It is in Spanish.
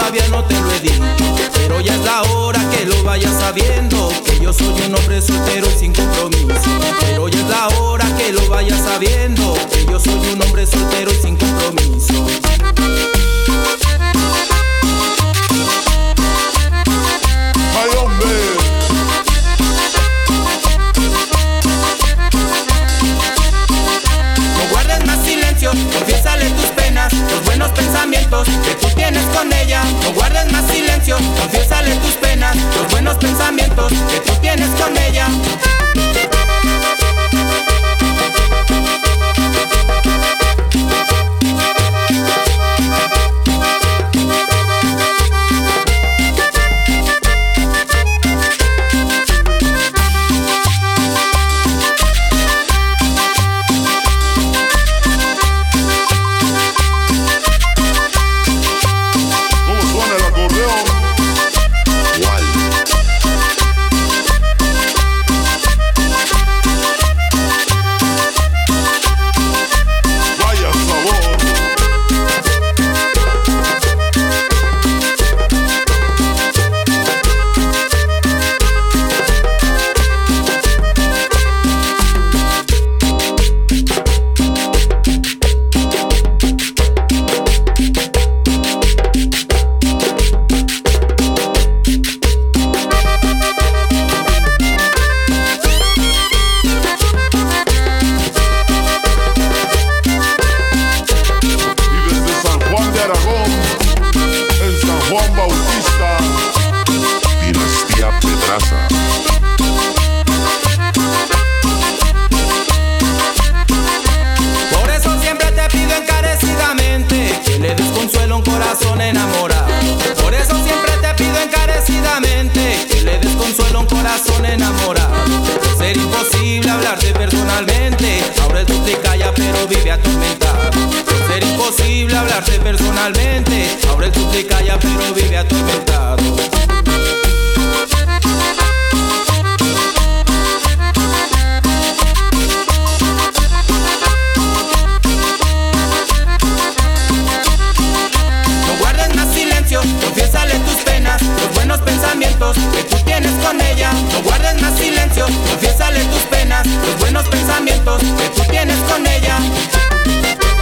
todavía no te lo he dicho, pero ya es la hora que lo vayas sabiendo, que yo soy un hombre soltero y sin compromiso. Pero ya es la hora que lo vayas sabiendo, que yo soy un hombre soltero y sin compromiso. ¡Ay, hombre! No guardes más silencio, confiésale tus penas, los buenos pensamientos que tú tienes con ella. No guardes más silencio, confiésale tus penas, los buenos pensamientos que tú tienes con ella. Por eso siempre te pido encarecidamente que le des consuelo a un corazón enamorado. Por eso siempre te pido encarecidamente que le des consuelo a un corazón enamorado. Ser imposible hablarte personalmente, ahora el te calla pero vive atormentado. Ser imposible hablarte personalmente, ahora el te calla pero vive atormentado. Confiésale tus penas, los buenos pensamientos que tú tienes con ella. No guardes más silencio, confiésale tus penas, los buenos pensamientos que tú tienes con ella.